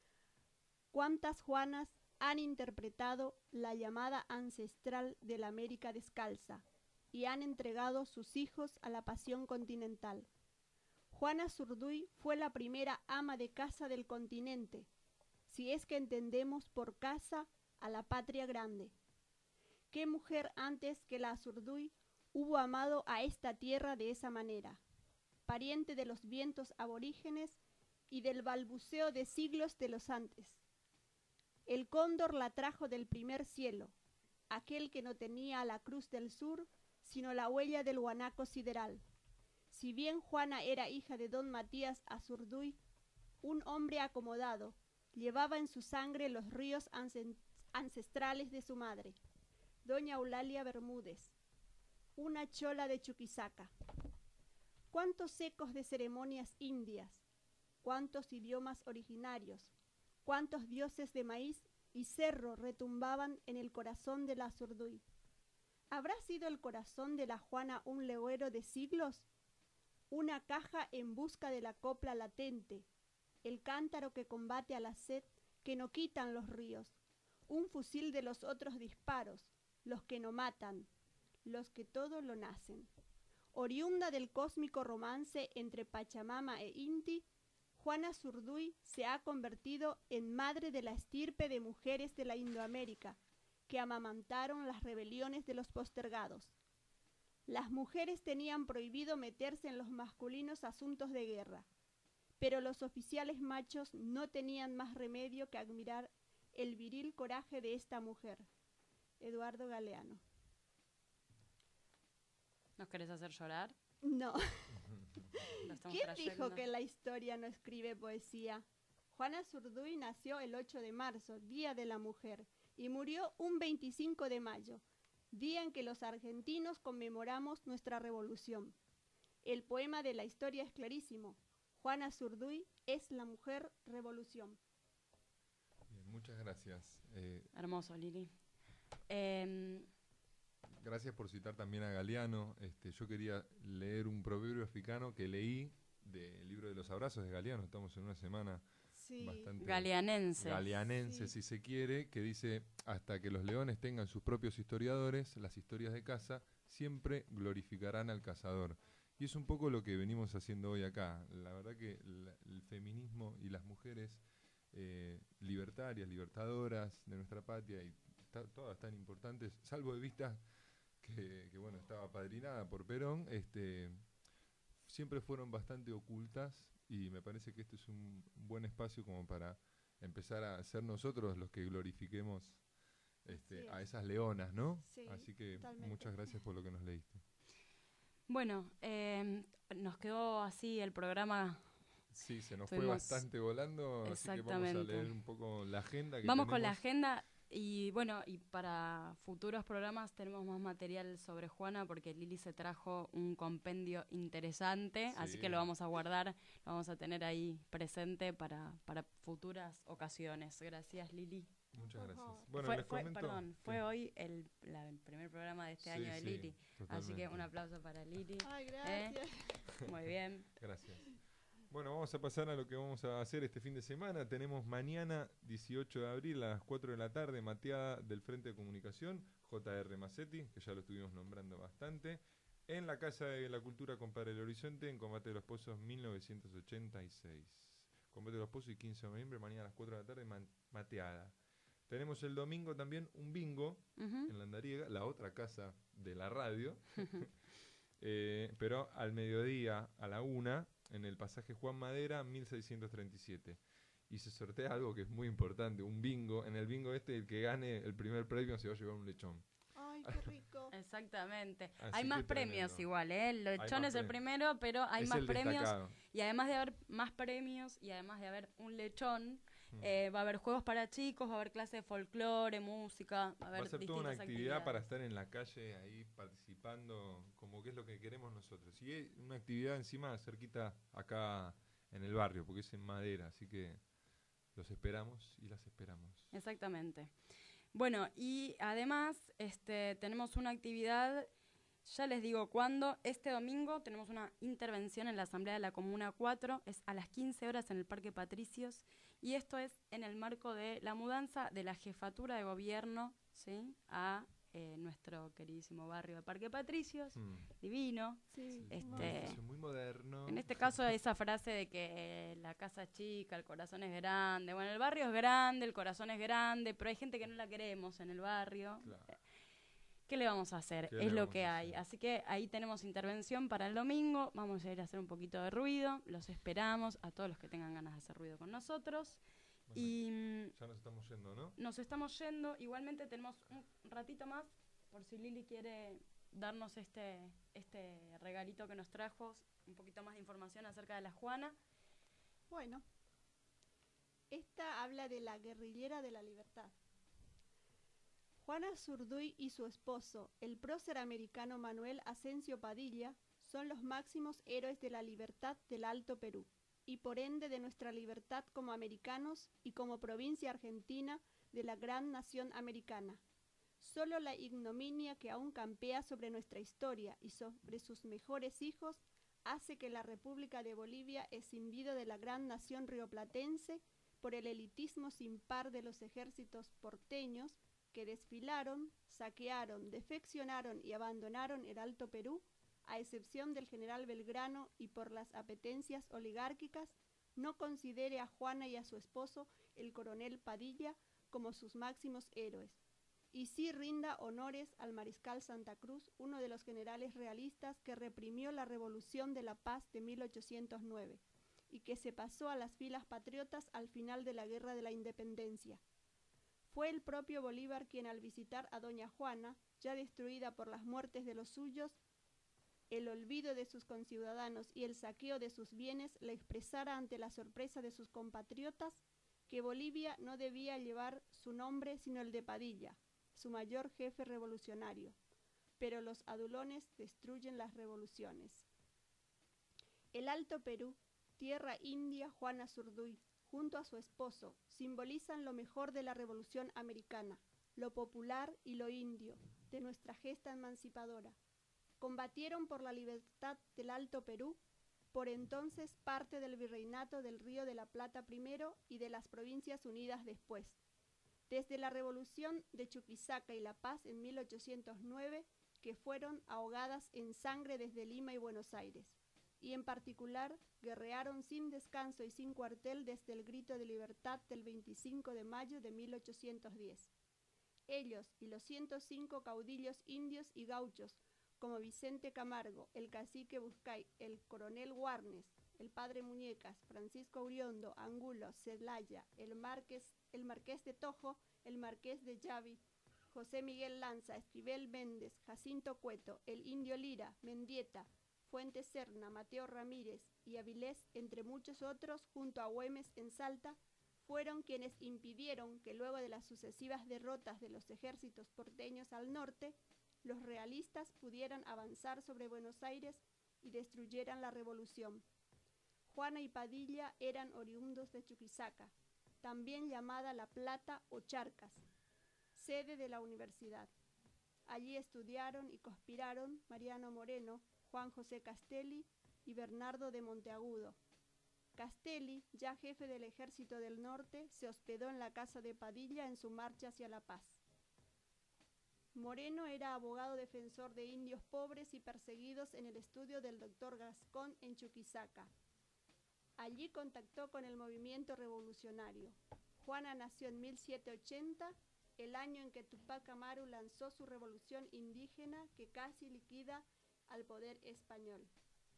Speaker 14: ¿Cuántas Juanas han interpretado la llamada ancestral de la América descalza y han entregado sus hijos a la pasión continental? Juana Zurduy fue la primera ama de casa del continente, si es que entendemos por casa a la patria grande. ¿Qué mujer antes que la Zurduy hubo amado a esta tierra de esa manera? Pariente de los vientos aborígenes y del balbuceo de siglos de los antes. El cóndor la trajo del primer cielo, aquel que no tenía la cruz del sur, sino la huella del guanaco sideral. Si bien Juana era hija de don Matías Azurduy, un hombre acomodado, llevaba en su sangre los ríos ancestrales de su madre, doña Eulalia Bermúdez, una chola de Chuquisaca. Cuántos ecos de ceremonias indias, cuántos idiomas originarios, cuántos dioses de maíz y cerro retumbaban en el corazón de la Zurduy. ¿Habrá sido el corazón de la Juana un legüero de siglos? Una caja en busca de la copla latente, el cántaro que combate a la sed que no quitan los ríos, un fusil de los otros disparos, los que no matan, los que todo lo nacen. Oriunda del cósmico romance entre Pachamama e Inti, Juana Zurduy se ha convertido en madre de la estirpe de mujeres de la Indoamérica que amamantaron las rebeliones de los postergados. Las mujeres tenían prohibido meterse en los masculinos asuntos de guerra, pero los oficiales machos no tenían más remedio que admirar el viril coraje de esta mujer. Eduardo Galeano.
Speaker 2: ¿Nos querés hacer llorar?
Speaker 14: No. ¿Quién
Speaker 2: trayendo?
Speaker 14: dijo que la historia no escribe poesía? Juana Zurduy nació el 8 de marzo, Día de la Mujer, y murió un 25 de mayo, día en que los argentinos conmemoramos nuestra revolución. El poema de la historia es clarísimo. Juana Zurduy es la mujer revolución.
Speaker 3: Bien, muchas gracias.
Speaker 2: Hermoso, Lili.
Speaker 3: Gracias por citar también a Galeano. Yo quería leer un proverbio africano que leí del libro de los abrazos de Galeano. Estamos en una semana bastante galeanense, si se quiere, que dice: hasta que los leones tengan sus propios historiadores, las historias de caza siempre glorificarán al cazador. Y es un poco lo que venimos haciendo hoy acá. La verdad que el feminismo y las mujeres libertarias, libertadoras de nuestra patria, y todas tan importantes, salvo de vista que bueno, estaba apadrinada por Perón, siempre fueron bastante ocultas, y me parece que este es un buen espacio como para empezar a ser nosotros los que glorifiquemos a esas leonas, ¿no?
Speaker 14: Sí,
Speaker 3: así que
Speaker 14: totalmente.
Speaker 3: Muchas gracias por lo que nos leíste.
Speaker 2: Bueno, nos quedó así el programa.
Speaker 3: Sí, se nos fue bastante volando, así que vamos a leer un poco la agenda que
Speaker 2: Vamos
Speaker 3: tenemos.
Speaker 2: con la agenda. Y bueno, y para futuros programas tenemos más material sobre Juana, porque Lili se trajo un compendio interesante, así que lo vamos a guardar, lo vamos a tener ahí presente para futuras ocasiones. Gracias, Lili.
Speaker 3: Muchas gracias. Bueno,
Speaker 2: fue hoy el primer programa de este año de Lili,
Speaker 3: totalmente.
Speaker 2: Así que un aplauso para Lili.
Speaker 14: Ay, gracias.
Speaker 2: Muy bien.
Speaker 3: Gracias. Bueno, vamos a pasar a lo que vamos a hacer este fin de semana. Tenemos mañana, 18 de abril, a las 4 de la tarde, mateada del Frente de Comunicación, J.R. Massetti, que ya lo estuvimos nombrando bastante, en la Casa de la Cultura Compadre del Horizonte, en Combate de los Pozos 1986. Combate de los Pozos y 15 de noviembre, mañana a las 4 de la tarde, mateada. Tenemos el domingo también un bingo en La Andariega, la otra casa de la radio, pero al mediodía, a la 1, en el pasaje Juan Madera, 1637. Y se sortea algo que es muy importante, un bingo. En el bingo el que gane el primer premio se va a llevar un lechón.
Speaker 14: Ay, qué rico.
Speaker 2: Exactamente.
Speaker 3: Así
Speaker 2: hay más premios
Speaker 3: tremendo.
Speaker 2: Igual, El lechón es el primero, pero hay más premios. Destacado. Y además de haber más premios, y además de haber un lechón, va a haber juegos para chicos, va a haber clases de folclore, música, va a haber
Speaker 3: ser toda una actividad para estar en la calle ahí participando, como que es lo que queremos nosotros. Y es una actividad encima cerquita acá en el barrio, porque es en Madera, así que los esperamos y las esperamos.
Speaker 2: Exactamente. Bueno, y además tenemos una actividad, ya les digo cuándo. Este domingo tenemos una intervención en la Asamblea de la Comuna 4, es a las 15 horas en el Parque Patricios, y esto es en el marco de la mudanza de la jefatura de gobierno, ¿sí?, a nuestro queridísimo barrio de Parque Patricios, divino.
Speaker 14: Sí,
Speaker 3: muy moderno.
Speaker 2: En este caso, esa frase de que la casa es chica, el corazón es grande. Bueno, el barrio es grande, el corazón es grande, pero hay gente que no la queremos en el barrio. Claro. ¿Qué le vamos a hacer? Es lo que hay. Así que ahí tenemos intervención para el domingo. Vamos a ir a hacer un poquito de ruido. Los esperamos a todos los que tengan ganas de hacer ruido con nosotros.
Speaker 3: Bueno,
Speaker 2: y
Speaker 3: ya nos estamos yendo, ¿no?
Speaker 2: Nos estamos yendo. Igualmente tenemos un ratito más por si Lili quiere darnos este regalito que nos trajo, un poquito más de información acerca de la Juana.
Speaker 14: Bueno, esta habla de la guerrillera de la libertad. Juana Zurduy y su esposo, el prócer americano Manuel Asensio Padilla, son los máximos héroes de la libertad del Alto Perú, y por ende de nuestra libertad como americanos y como provincia argentina de la gran nación americana. Solo la ignominia que aún campea sobre nuestra historia y sobre sus mejores hijos hace que la República de Bolivia escindido de la gran nación rioplatense por el elitismo sin par de los ejércitos porteños que desfilaron, saquearon, defeccionaron y abandonaron el Alto Perú, a excepción del general Belgrano, y por las apetencias oligárquicas, no considere a Juana y a su esposo, el coronel Padilla, como sus máximos héroes, y sí rinda honores al mariscal Santa Cruz, uno de los generales realistas que reprimió la Revolución de la Paz de 1809 y que se pasó a las filas patriotas al final de la Guerra de la Independencia. Fue el propio Bolívar quien, al visitar a doña Juana, ya destruida por las muertes de los suyos, el olvido de sus conciudadanos y el saqueo de sus bienes, le expresara ante la sorpresa de sus compatriotas que Bolivia no debía llevar su nombre sino el de Padilla, su mayor jefe revolucionario, pero los adulones destruyen las revoluciones. El Alto Perú, tierra india Juana Zurduy, junto a su esposo, simbolizan lo mejor de la Revolución Americana, lo popular y lo indio, de nuestra gesta emancipadora. Combatieron por la libertad del Alto Perú, por entonces parte del Virreinato del Río de la Plata primero y de las Provincias Unidas después. Desde la Revolución de Chuquisaca y La Paz en 1809, que fueron ahogadas en sangre desde Lima y Buenos Aires, y en particular guerrearon sin descanso y sin cuartel desde el grito de libertad del 25 de mayo de 1810. Ellos y los 105 caudillos indios y gauchos, como Vicente Camargo, el cacique Buscay, el coronel Warnes, el padre Muñecas, Francisco Uriondo, Angulo, Celaya, el marqués de Tojo, el marqués de Yavi, José Miguel Lanza, Esquivel Méndez, Jacinto Cueto, el indio Lira, Mendieta, Fuentes Serna, Mateo Ramírez y Avilés, entre muchos otros, junto a Güemes en Salta, fueron quienes impidieron que luego de las sucesivas derrotas de los ejércitos porteños al norte, los realistas pudieran avanzar sobre Buenos Aires y destruyeran la revolución. Juana y Padilla eran oriundos de Chuquisaca, también llamada La Plata o Charcas, sede de la universidad. Allí estudiaron y conspiraron Mariano Moreno, Juan José Castelli y Bernardo de Monteagudo. Castelli, ya jefe del Ejército del Norte, se hospedó en la casa de Padilla en su marcha hacia La Paz. Moreno era abogado defensor de indios pobres y perseguidos en el estudio del doctor Gascón en Chuquisaca. Allí contactó con el movimiento revolucionario. Juana nació en 1780, el año en que Tupac Amaru lanzó su revolución indígena que casi liquida al poder español.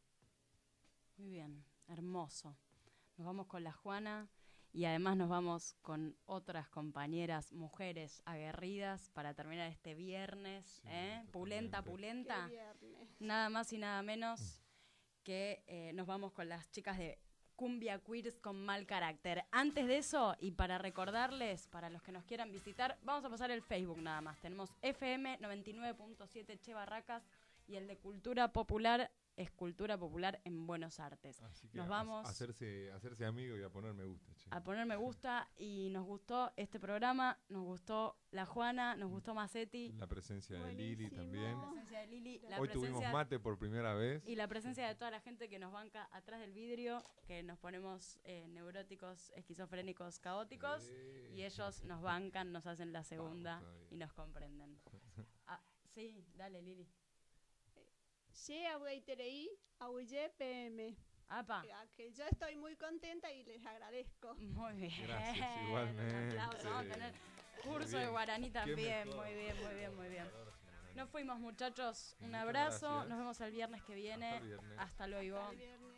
Speaker 2: Muy bien, hermoso. Nos vamos con la Juana y además nos vamos con otras compañeras, mujeres aguerridas para terminar este viernes, pulenta. Nada más y nada menos que nos vamos con las chicas de Cumbia Queers con Mal Carácter. Antes de eso, y para recordarles, para los que nos quieran visitar, vamos a pasar el Facebook nada más. Tenemos FM 99.7 Che Barracas y el de Cultura Popular es Cultura Popular en Buenos Artes.
Speaker 3: Así que
Speaker 2: nos vamos
Speaker 3: a hacerse amigo y a poner me gusta. Che.
Speaker 2: A poner me gusta, y nos gustó este programa, nos gustó la Juana, nos gustó Macetti.
Speaker 3: La presencia de Lili también.
Speaker 2: La presencia de Lili.
Speaker 3: Hoy tuvimos mate por primera vez.
Speaker 2: Y la presencia de toda la gente que nos banca atrás del vidrio, que nos ponemos neuróticos, esquizofrénicos, caóticos, y ellos nos bancan, nos hacen la segunda y nos comprenden. Sí, dale Lili.
Speaker 14: Ye Abueiterei, Abuye PM.
Speaker 2: Apa.
Speaker 14: Que yo estoy muy contenta y les agradezco.
Speaker 2: Muy bien.
Speaker 3: Gracias, igualmente.
Speaker 2: Un aplauso. Vamos a tener curso de guaraní también. Muy bien. Nos fuimos, muchachos. Un abrazo.
Speaker 3: Gracias.
Speaker 2: Nos vemos el viernes que viene. Hasta luego.
Speaker 14: Hasta el viernes.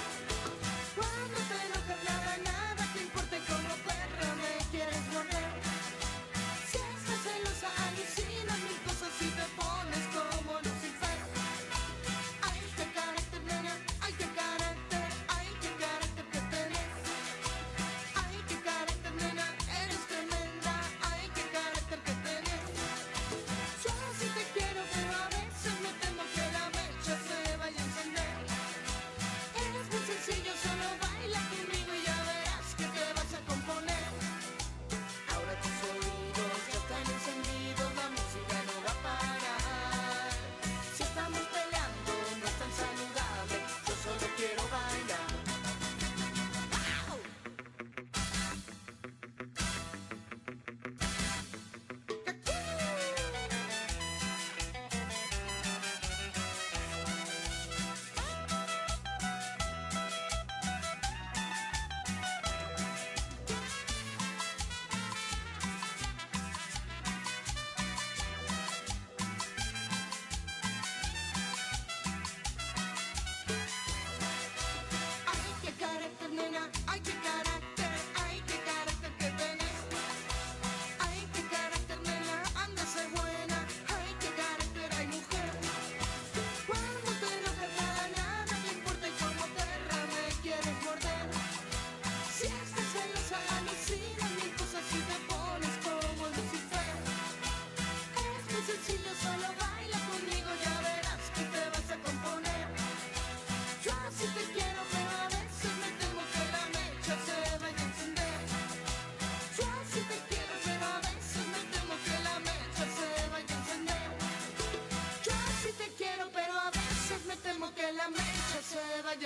Speaker 8: Cuando te no cambiaba nada, te importa cómo perro me quieres morder.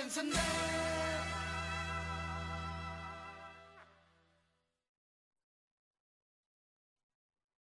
Speaker 15: encender.